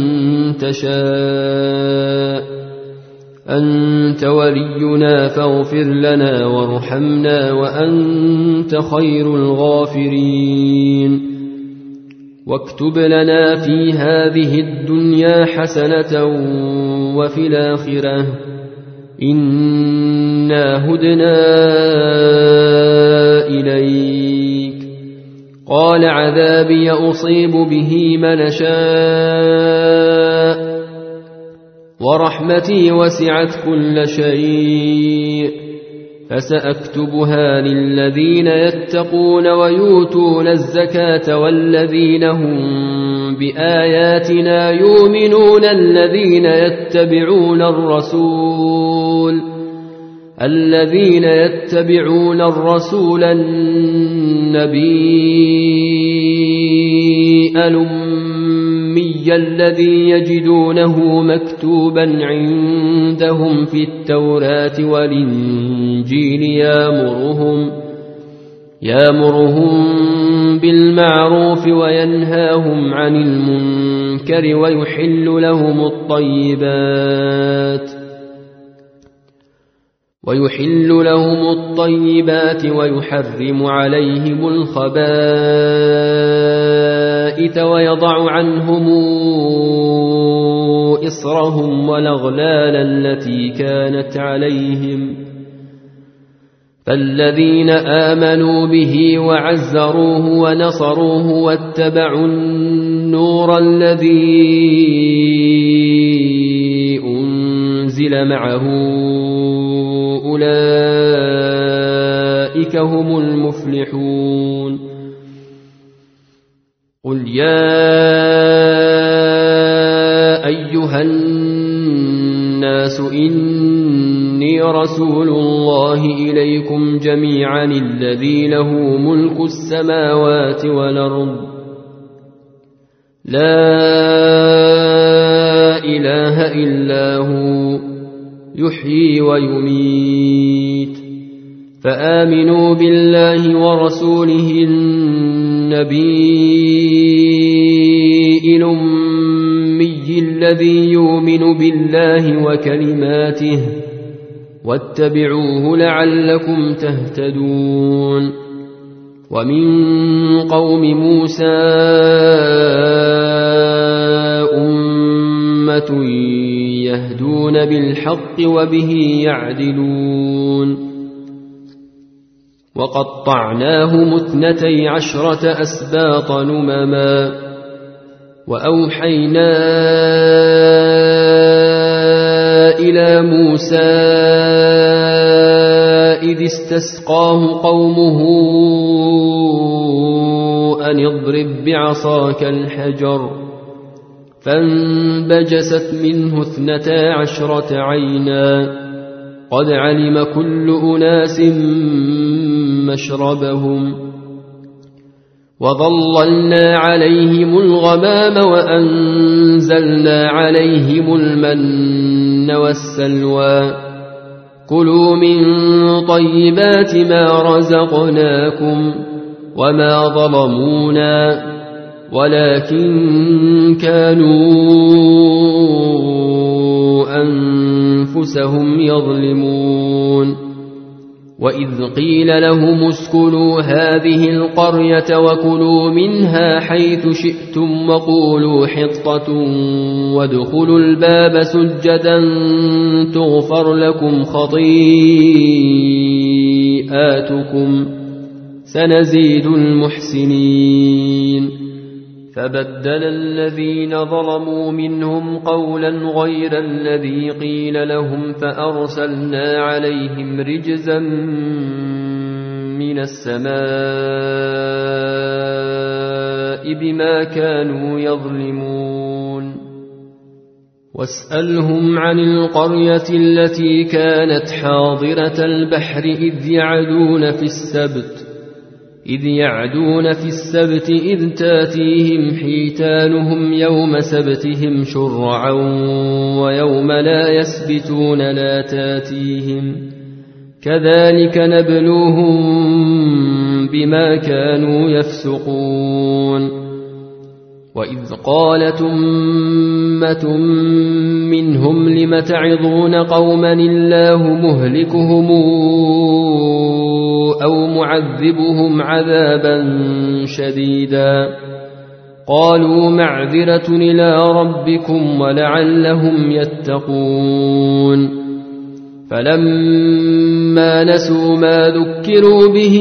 تشاء أنت ولينا فاغفر لنا وارحمنا وأنت خير الغافرين واكتب لنا في هذه الدنيا حسنة وفي الآخرة إنا هدنا إليك قال عذابي أصيب به من شاء ورحمتي وسعت كل شيء فسأكتبها للذين يتقون ويؤتون الزكاة والذين هم بآياتنا يؤمنون الذين يتبعون الرسول الذين يتبعون الرسول النبي الأمي الذي يجدونه مكتوبا عندهم في التوراة والإنجيل يأمرهم يأمرهم بالمعروف وينهاهم عن المنكر ويحل لهم الطيبات ويحل لهم الطيبات ويحرم عليهم الخبائث ويضع عنهم إصرهم والأغلال التي كانت عليهم فالذين آمنوا به وعزروه ونصروه واتبعوا النور الذي أنزل معه أولئك هم المفلحون قل يا أيها الناس إني رسول الله إليكم جميعا الذي له ملك السماوات والأرض لا إله إلا هو يحيي ويميت فآمنوا بالله ورسوله النبي الأمي الذي يؤمن بالله وكلماته واتبعوه لعلكم تهتدون ومن قوم موسى أمة يهدون بالحق وبه يعدلون وقطعناهم اثنتي عشرة أسباط نمما وأوحينا إلى موسى إذ استسقاه قومه أن اضرب بعصاك الحجر فانبجست منه اثنتا عشرة عينا قد علم كل أناس مشربهم وظللنا عليهم الغمام وأنزلنا عليهم المن والسلوى كلوا من طيبات ما رزقناكم وما ظلمونا ولكن كانوا أنفسهم يظلمون وإذ قيل لهم اسكنوا هذه القرية وكلوا منها حيث شئتم وقولوا حطة وادخلوا الباب سجدا تغفر لكم خطيئاتكم سنزيد المحسنين فبدل الذين ظلموا منهم قولا غير الذي قيل لهم فأرسلنا عليهم رجزا من السماء بما كانوا يظلمون واسألهم عن القرية التي كانت حاضرة البحر إذ يعدون في السبت إذ يعدون في السبت إذ تاتيهم حيتانهم يوم سبتهم شرعا ويوم لا يسبتون لا تاتيهم كذلك نبلوهم بما كانوا يفسقون وإذ قالت أمة منهم لم تعظون قوما الله مهلكهم أو معذبهم عذابا شديدا قالوا معذرة إلى ربكم ولعلهم يتقون فلما نسوا ما ذكروا به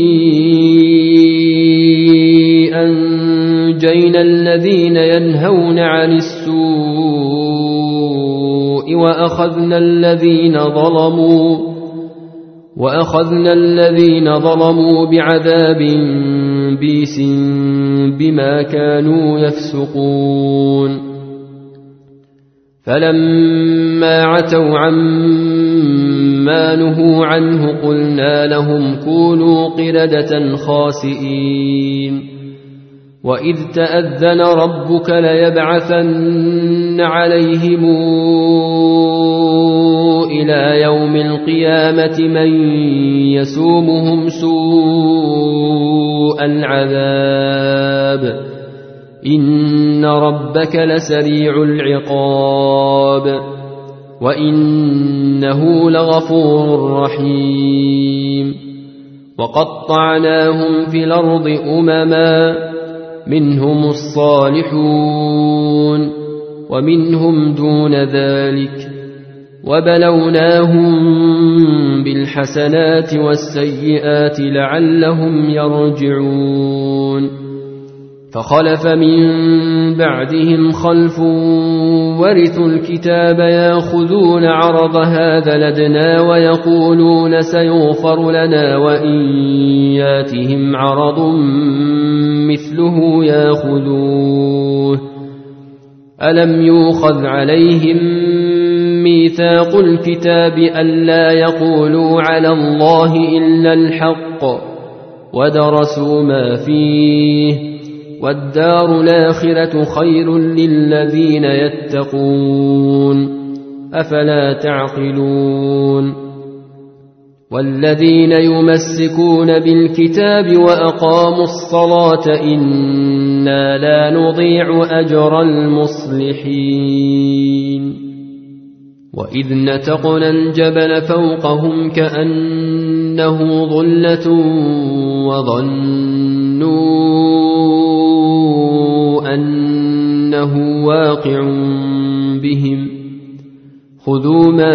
أنجينا الذين ينهون عن السوء وأخذنا الذين ظلموا وأخذنا الذين ظلموا بعذاب بئس بما كانوا يفسقون فلما عتوا عما نهوا عنه قلنا لهم كونوا قردة خاسئين وإذ تأذن ربك ليبعثن عليهم إلى يوم القيامة من يسومهم سوء العذاب إن ربك لسريع العقاب وإنه لغفور رحيم وقطعناهم في الأرض أمما منهم الصالحون ومنهم دون ذلك وبلوناهم بالحسنات والسيئات لعلهم يرجعون فخلف من بعدهم خلف ورثوا الكتاب ياخذون عرض هذا الأدنى ويقولون سيغفر لنا وإن ياتهم عرض مثله ياخذوه ألم يؤخذ عليهم ميثاق الكتاب ألا يقولوا على الله إلا الحق ودرسوا ما فيه والدار الآخرة خير للذين يتقون أفلا تعقلون والذين يمسكون بالكتاب وأقاموا الصلاة إنا لا نضيع أجر المصلحين وإذ نتقنا الجبل فوقهم كأنه ظلة وظنوا أنه واقع بهم خذوا ما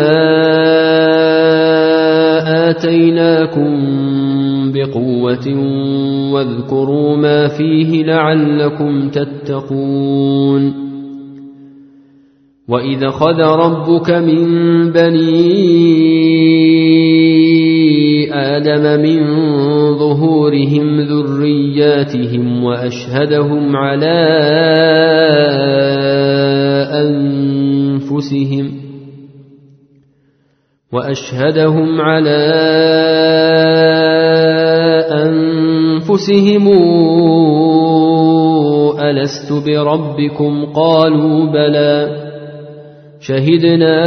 آتيناكم بقوة واذكروا ما فيه لعلكم تتقون وإذا خذ ربك من بني آدم من ظهورهم ذرياتهم وأشهدهم على أنفسهم وأشهدهم على أنفسهم ألست بربكم قالوا بلى شهدنا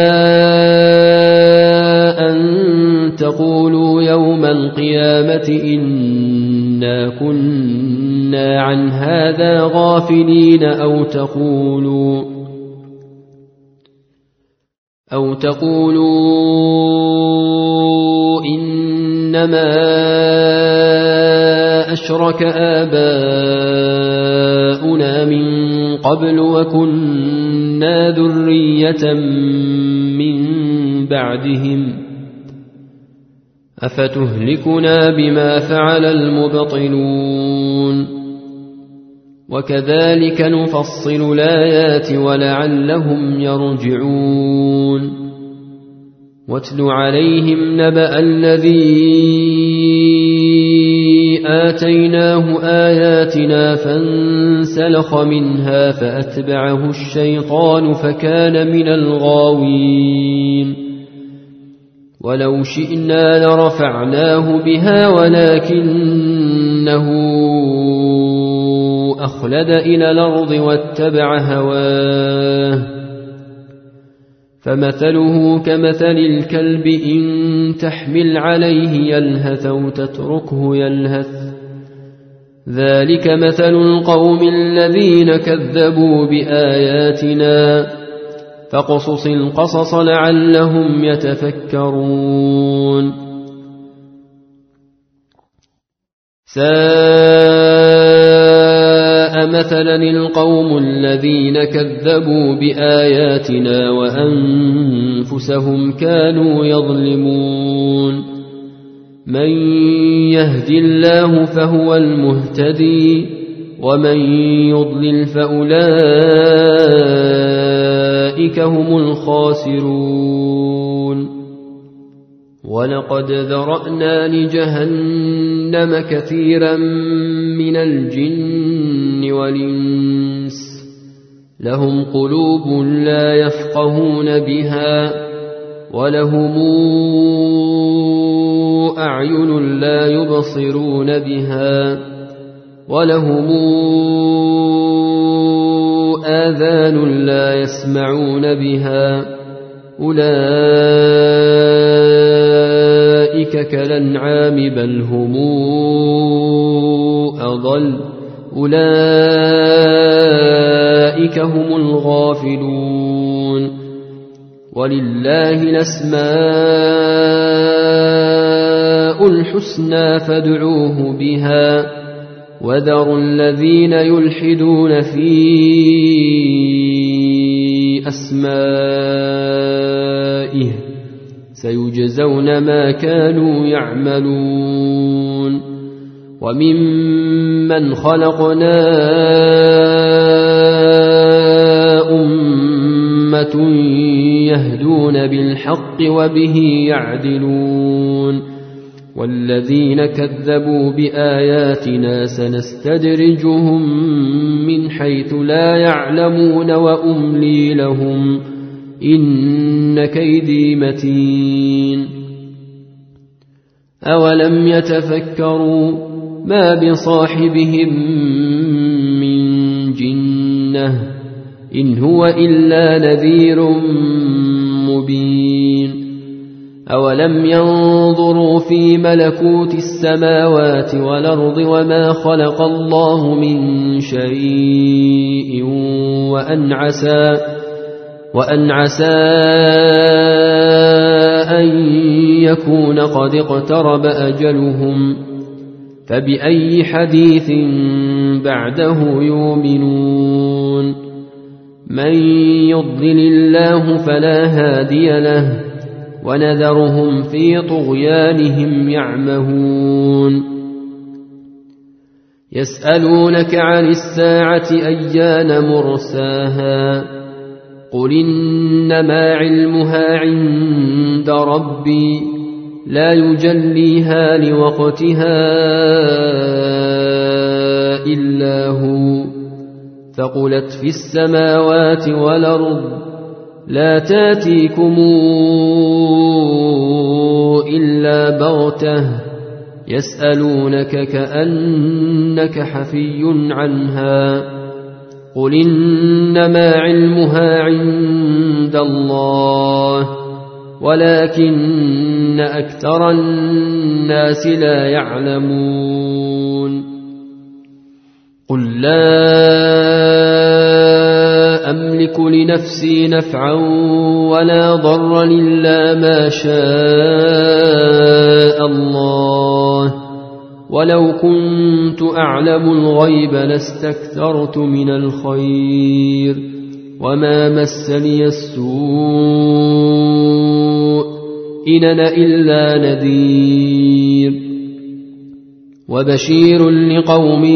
أن تقولوا يوم القيامة إنا كنا عن هذا غافلين أو تقولوا أو تقولوا إنما أشرك آباؤنا من قبل وكنا ذرية من بعدهم أفتهلكنا بما فعل المبطلون وكذلك نفصل الآيات ولعلهم يرجعون واتل عليهم نبأ الذي آتيناه آياتنا فانسلخ منها فأتبعه الشيطان فكان من الغاوين ولو شئنا لرفعناه بها ولكنه إنه أخلد إلى الأرض واتبع هواه فمثله كمثل الكلب إن تحمل عليه يلهث أو تتركه يلهث ذلك مثل القوم الذين كذبوا بآياتنا فاقصص القصص لعلهم يتفكرون ساء مثلا القوم الذين كذبوا بآياتنا وأنفسهم كانوا يظلمون من يهد الله فهو المهتدي ومن يضلل فأولئك هم الخاسرون ولقد ذرأنا لجهنم كثيرا من الجن والإنس لهم قلوب لا يفقهون بها ولهم أعين لا يبصرون بها ولهم آذان لا يسمعون بها أولئك كالأنعام بل هم أضل أولئك هم الغافلون ولله الأسماء الحسنى فادعوه بها وذروا الذين يلحدون في أسمائه سيجزون ما كانوا يعملون وممن خلقنا أمة يهدون بالحق وبه يعدلون والذين كذبوا بآياتنا سنستدرجهم من حيث لا يعلمون وأملي لهم إن كيدي متين أولم يتفكروا ما بصاحبهم من جنة إن هو إلا نذير مبين أولم ينظروا في ملكوت السماوات والأرض وما خلق الله من شيء وأن عسى وأن عسى أن يكون قد اقترب أجلهم فبأي حديث بعده يؤمنون من يضلل الله فلا هادي له ونذرهم في طغيانهم يعمهون يسألونك عن الساعة أيان مرساها قل إنما علمها عند ربي لا يجليها لوقتها إلا هو ثقلت في السماوات والأرض لا تاتيكم إلا بغتة يسألونك كأنك حفي عنها قل إنما علمها عند الله ولكن أكثر الناس لا يعلمون قل لا أملك لنفسي نفعا ولا ضرا إلا ما شاء الله ولو كنت أعلم الغيب لاستكثرت من الخير وما مسني السوء إن أنا إلا نذير وبشير لقوم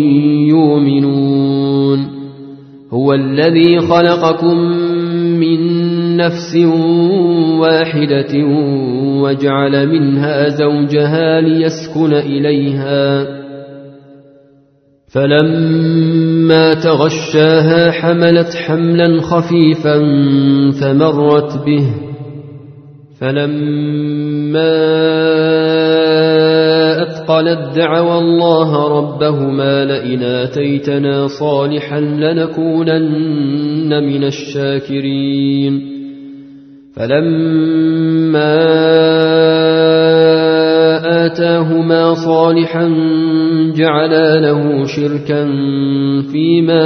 يؤمنون هو الذي خلقكم من نفس واحدة وجعل منها زوجها ليسكن إليها فلما تغشاها حملت حملا خفيفا فمرت به فلما استثقلت دعوا الله ربهما لئن آتيتنا صالحا لنكونن من الشاكرين فلما آتاهما صالحا جعلا له شركا فيما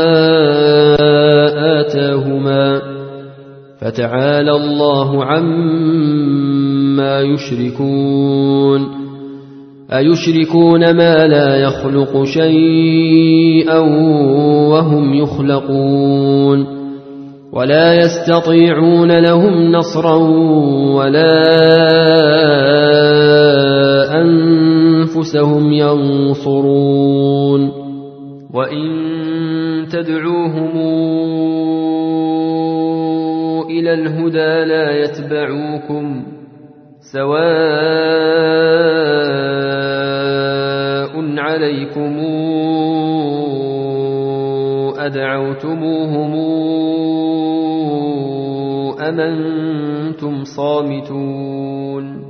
آتاهما فتعالى الله عما يشركون أيشركون ما لا يخلق شيئا وهم يخلقون ولا يستطيعون لهم نصرا ولا أنفسهم ينصرون وإن تدعوهم إلى الهدى لا يتبعوكم سواء عليكم أدعوتموهم أم أنتم صامتون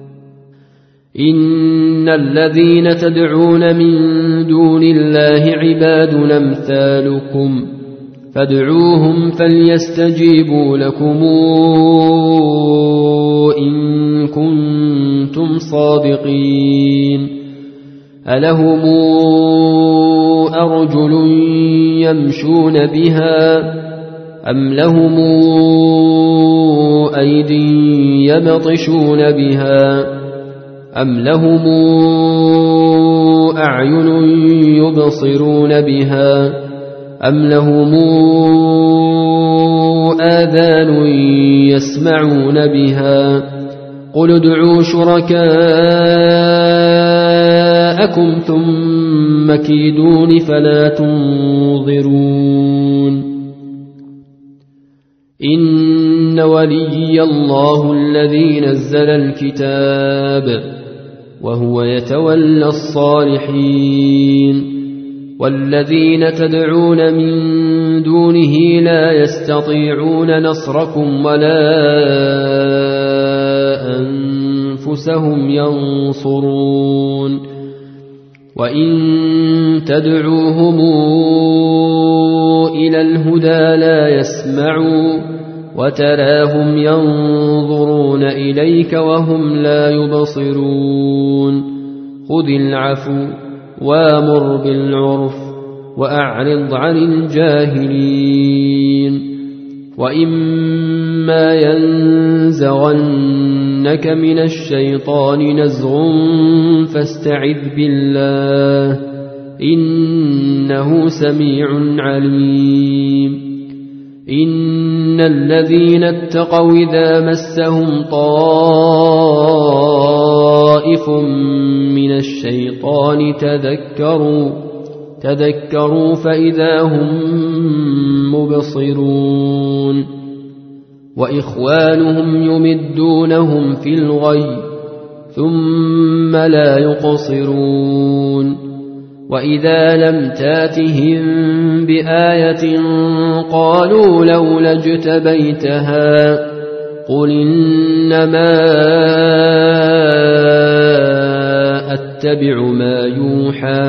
إن الذين تدعون من دون الله عباد أمثالكم فادعوهم فليستجيبوا لكم إن كنتم صادقين ألهم أرجل يمشون بها أم لهم أيد يبطشون بها أم لهم أعين يبصرون بها أم لهم آذان يسمعون بها قل ادعوا شركاءكم ثم كيدون فلا تنظرون إن ولي الله الذي نزل الكتاب وهو يتولى الصالحين والذين تدعون من دونه لا يستطيعون نصركم ولا أنفسهم ينصرون وإن تدعوهم إلى الهدى لا يسمعوا وتراهم ينظرون إليك وهم لا يبصرون خذ العفو وامر بالعرف وأعرض عن الجاهلين وإما ينزغنك من الشيطان نزغ فاستعذ بالله إنه سميع عليم إن الذين اتقوا إذا مسهم طائف من الشيطان تذكروا تذكروا فإذا هم مبصرون وإخوانهم يمدونهم في الغي ثم لا يقصرون وإذا لم تاتهم بآية قالوا لولا اجتبيتها قل إنما أتبع ما يوحى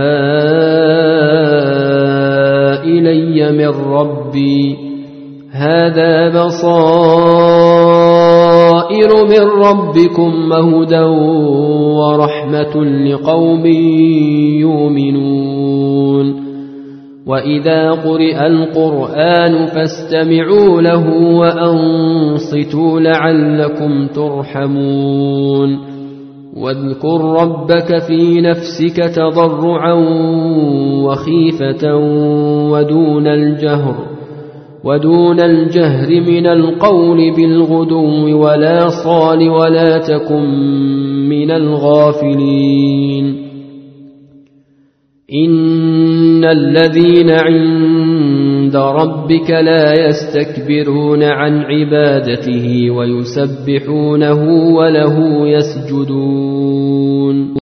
إلي من ربي هذا بصائر من ربكم وهدى ورحمة لقوم يؤمنون وإذا قرئ القرآن فاستمعوا له وأنصتوا لعلكم ترحمون واذكر ربك في نفسك تضرعا وخيفة ودون الجهر ودون الجهر من القول بالغدو ولا صال ولا تكن من الغافلين إن الذين عند ربك لا يستكبرون عن عبادته ويسبحونه وله يسجدون